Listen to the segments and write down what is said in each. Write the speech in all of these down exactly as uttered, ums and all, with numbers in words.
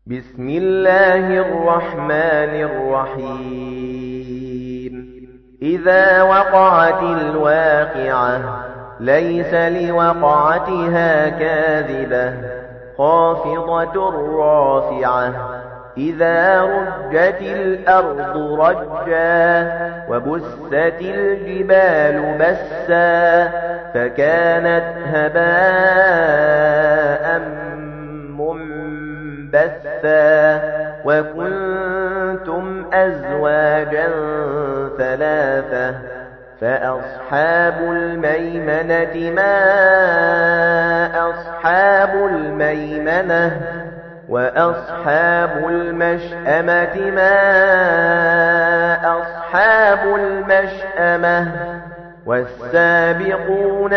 بسم الله الرحمن الرحيم إذا وقعت الواقعة ليس لوقعتها كاذبة خافضة رافعة إذا رجت الأرض رجا وبست الجبال بسا فكانت هباء منبثا وكنتم أزواجا ثلاثة فأصحاب الميمنة ما أصحاب الميمنة وأصحاب المشأمة ما أصحاب المشأمة والسابقون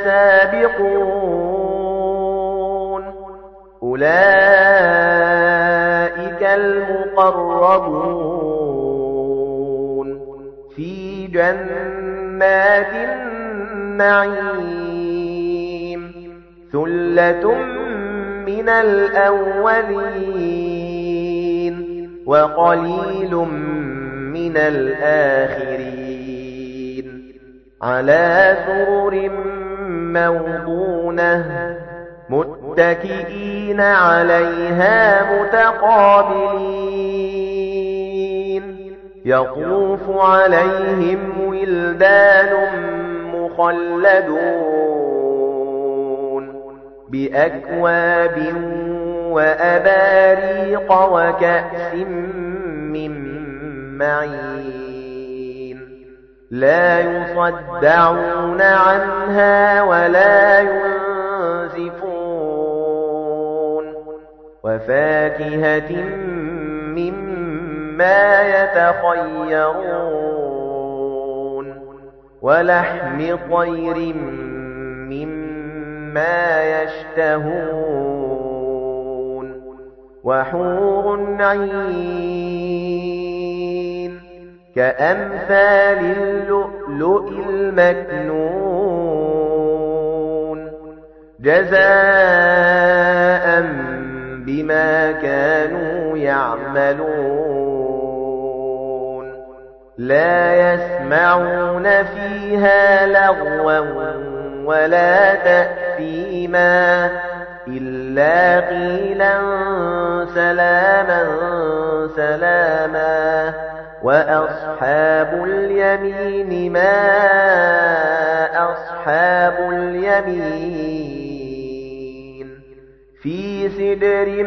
السابقون أولئك المقربون في جنات النعيم ثلة من الأولين وقليل من الآخرين على سرر موضونة متكئين عليها متقابلين يطوف عليهم ولدان مخلدون بأكواب وأباريق وكأس من معين لا يصدعون عنها ولا ينزفون وفاكهة مما يتخيرون ولحم طير مما يشتهون وحور عين كأمثال اللؤلؤ المكنون جزاء بما كانوا يعملون لا يسمعون فيها لغوا ولا تأثيما إلا قيلا سلاما سلاما وأصحاب اليمين ما أصحاب اليمين في سدر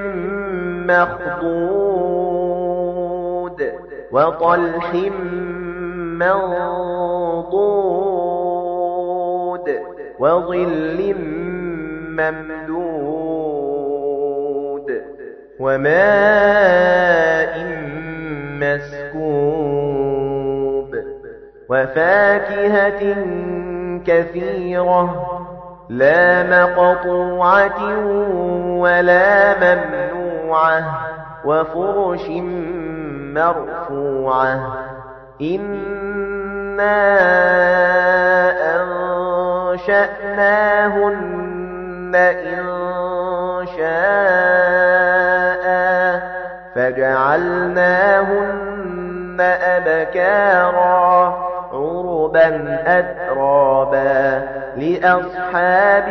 مخضود وطلح منضود وظل ممدود وماء مسكوب وفاكهة كثيرة لا مقطوعة ولا ممنوعة وفرش مرفوعة إنا أنشأناهن إن شاء فجعلناهن أبكارا عربا أترابا لأصحاب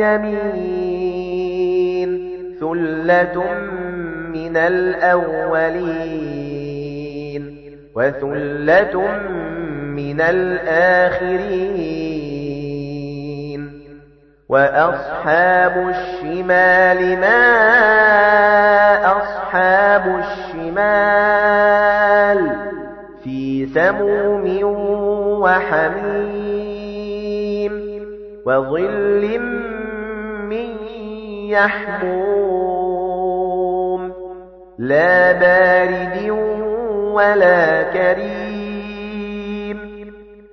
اليمين ثلة من الأولين وثلة من الآخرين وأصحاب الشمال ما أصحاب الشمال في سموم وحميم وظل من يحموم لا بارد ولا كريم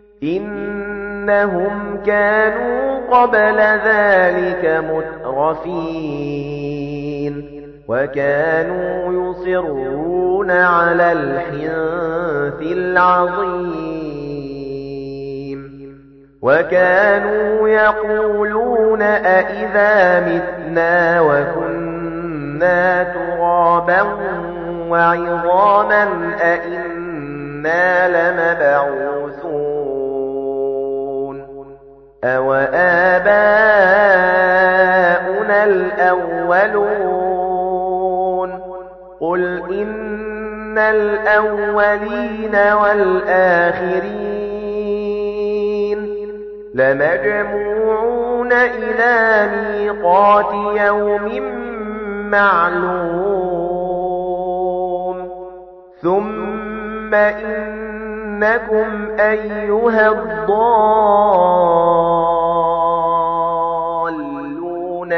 إنهم كانوا قبل ذلك مترفين وكانوا يصرون على الحنث العظيم وكانوا يقولون أئذا متنا وكنا كُنَّا تُرَابًا وَعِظَامًا أَإِنَّا لَمَبْعُوثُونَ أَوَآبَاؤُنَا الْأَوَّلُونَ قُلْ إِنَّ الْأَوَّلِينَ وَالْآخِرِينَ لَمَجْمُوعُونَ إِلَى مِيقَاتِ يَوْمٍ مَّعْلُومٍ ثُمَّ إِنَّكُمْ أَيُّهَا الضَّالُّونَ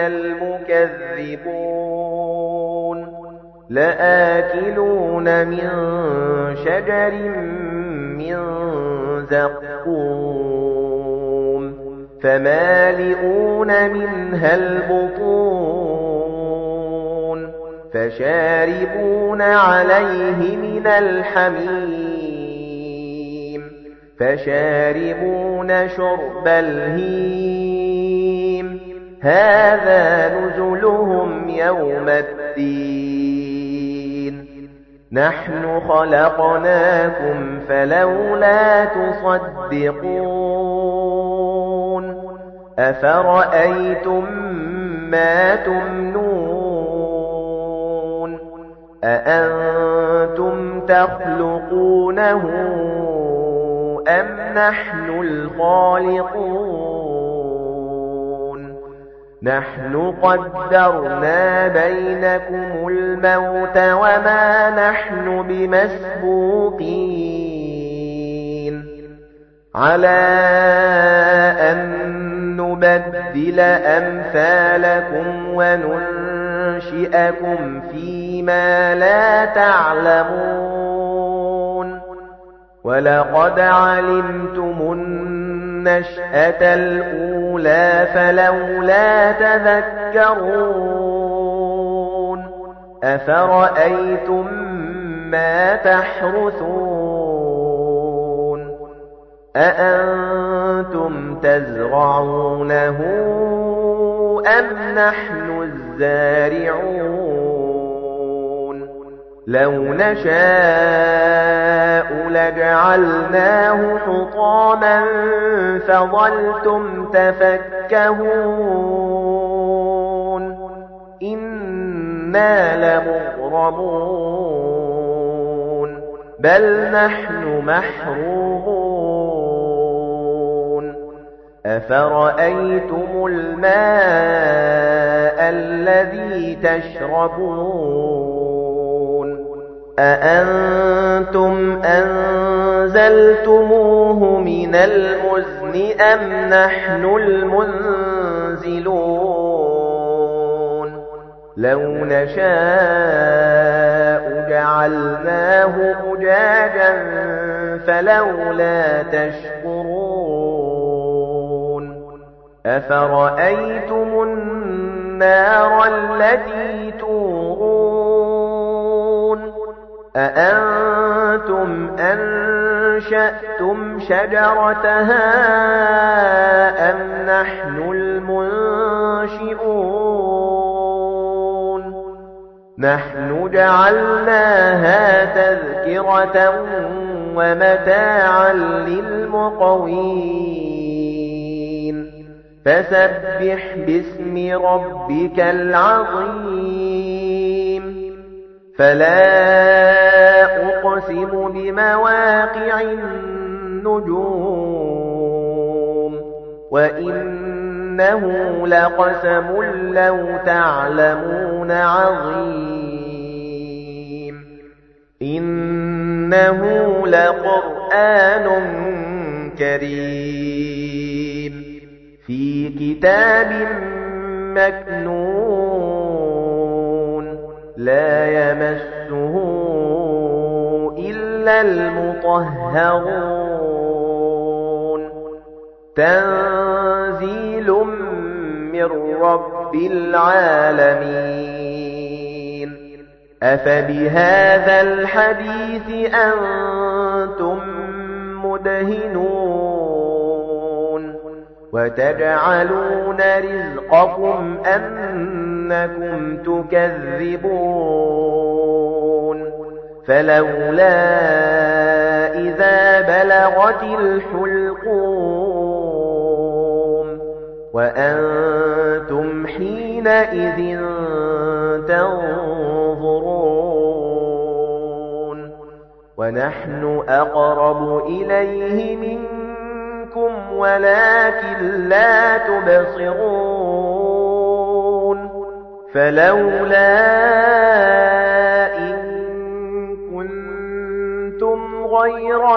الْمُكَذِّبُونَ لَآكِلُونَ مِن شَجَرٍ مِّن زَقُّومٍ فَمَالِئُونَ مِنْهَا الْبُطُونَ فَشَارِبُونَ عَلَيْهِ مِنَ الْحَمِيمِ فَشَارِبُونَ شُرْبَ الْهِيمِ هَذَا نُزُلُهُمْ يَوْمَ الدِّينِ نَحْنُ خَلَقْنَاكُمْ فَلَوْلَا تُصَدِّقُونَ أَفَرَأَيْتُم مَّا تُمْنُونَ أَأَنتُمْ تَخْلُقُونَهُ أَمْ نَحْنُ الْخَالِقُونَ نَحْنُ قَدَّرْنَا بَيْنَكُمُ الْمَوْتَ وَمَا نَحْنُ بِمَسْبُوقِينَ عَلَى أَن نُّبَدِّلَ أَمْثَالَكُمْ وَنُنشِئَكُمْ فِيمَا لَا تَعْلَمُونَ وَلَقَدْ عَلِمْتُمُ النَّشْأَةَ الْأُولَى فَلَوْلَا تَذَكَّرُونَ أَفَرَأَيْتُم مَّا تَحْرُثُونَ أَأَنتُمْ تَزْرَعُونَهُ أَمْ نَحْنُ الزَّارِعُونَ لَوْ نَشَاءُ لَجَعَلْنَاهُ حُطَامًا فَظَلْتُمْ تَفَكَّهُونَ إِنَّا لَمُغْرَمُونَ بَلْ نَحْنُ مَحْرُومُونَ أَفَرَأَيْتُمُ الْمَاءَ الَّذِي تَشْرَبُونَ أَأَنتُمْ أَنزَلْتُمُوهُ مِنَ الْمُزْنِ أَمْ نَحْنُ الْمُنزِلُونَ لَوْ نَشَاءُ جَعَلْنَاهُ أُجَاجًا فَلَوْلَا تَشْكُرُونَ أَفَرَأَيْتُمُ النَّارَ الَّتِي تُورُونَ أَأَنتُمْ أَنشَأْتُمْ شَجَرَتَهَا أَمْ نَحْنُ الْمُنشِئُونَ نَحْنُ جَعَلْنَاهَا تَذْكِرَةً وَمَتَاعًا لِّلْمُقْوِينَ فَسَبِّحْ بِاسْمِ رَبِّكَ الْعَظِيمِ فَلَا أُقْسِمُ بِمَوَاقِعِ النُّجُومِ وَإِنَّهُ لَقَسَمٌ لَّوْ تَعْلَمُونَ عَظِيمٌ إِنَّهُ لَقُرْآنٌ كَرِيمٌ فِي كِتَابٍ مَّكْنُونٍ لَّا يَمَسُّهُ إِلَّا الْمُطَهَّرُونَ تَنزِيلٌ مِّن رَّبِّ الْعَالَمِينَ أَفَبِهَذَا الْحَدِيثِ أَنتُم مُّدْهِنُونَ وَتَجْعَلُونَ رِزْقَكُمْ أَنَّكُمْ إنكم تكذبون فلولا إذا بلغت الحلقوم وأنتم حينئذ تنظرون ونحن أقرب إليه منكم ولكن لا تبصرون فلولا إن كنتم غير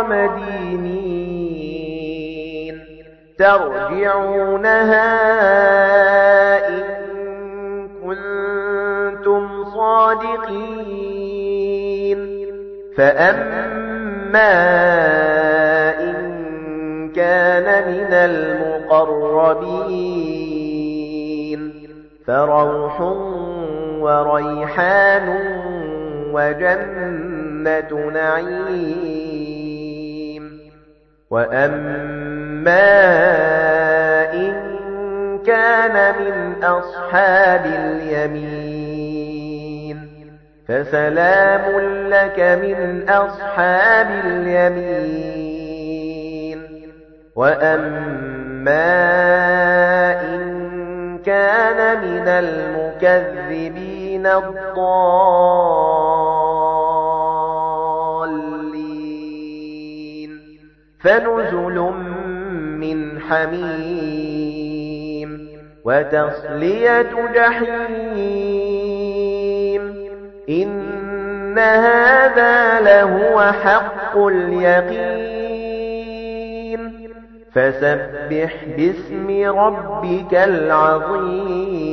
مدينين ترجعونها إن كنتم صادقين فأما إن كان من المقربين فروح وريحان وجنة نعيم وأما إن كان من أصحاب اليمين فسلام لك من أصحاب اليمين وأما إن كان من المكذبين الضالين فنزل من حميم وتصلية جحيم إن هذا لهو حق اليقين فسبح باسم ربك العظيم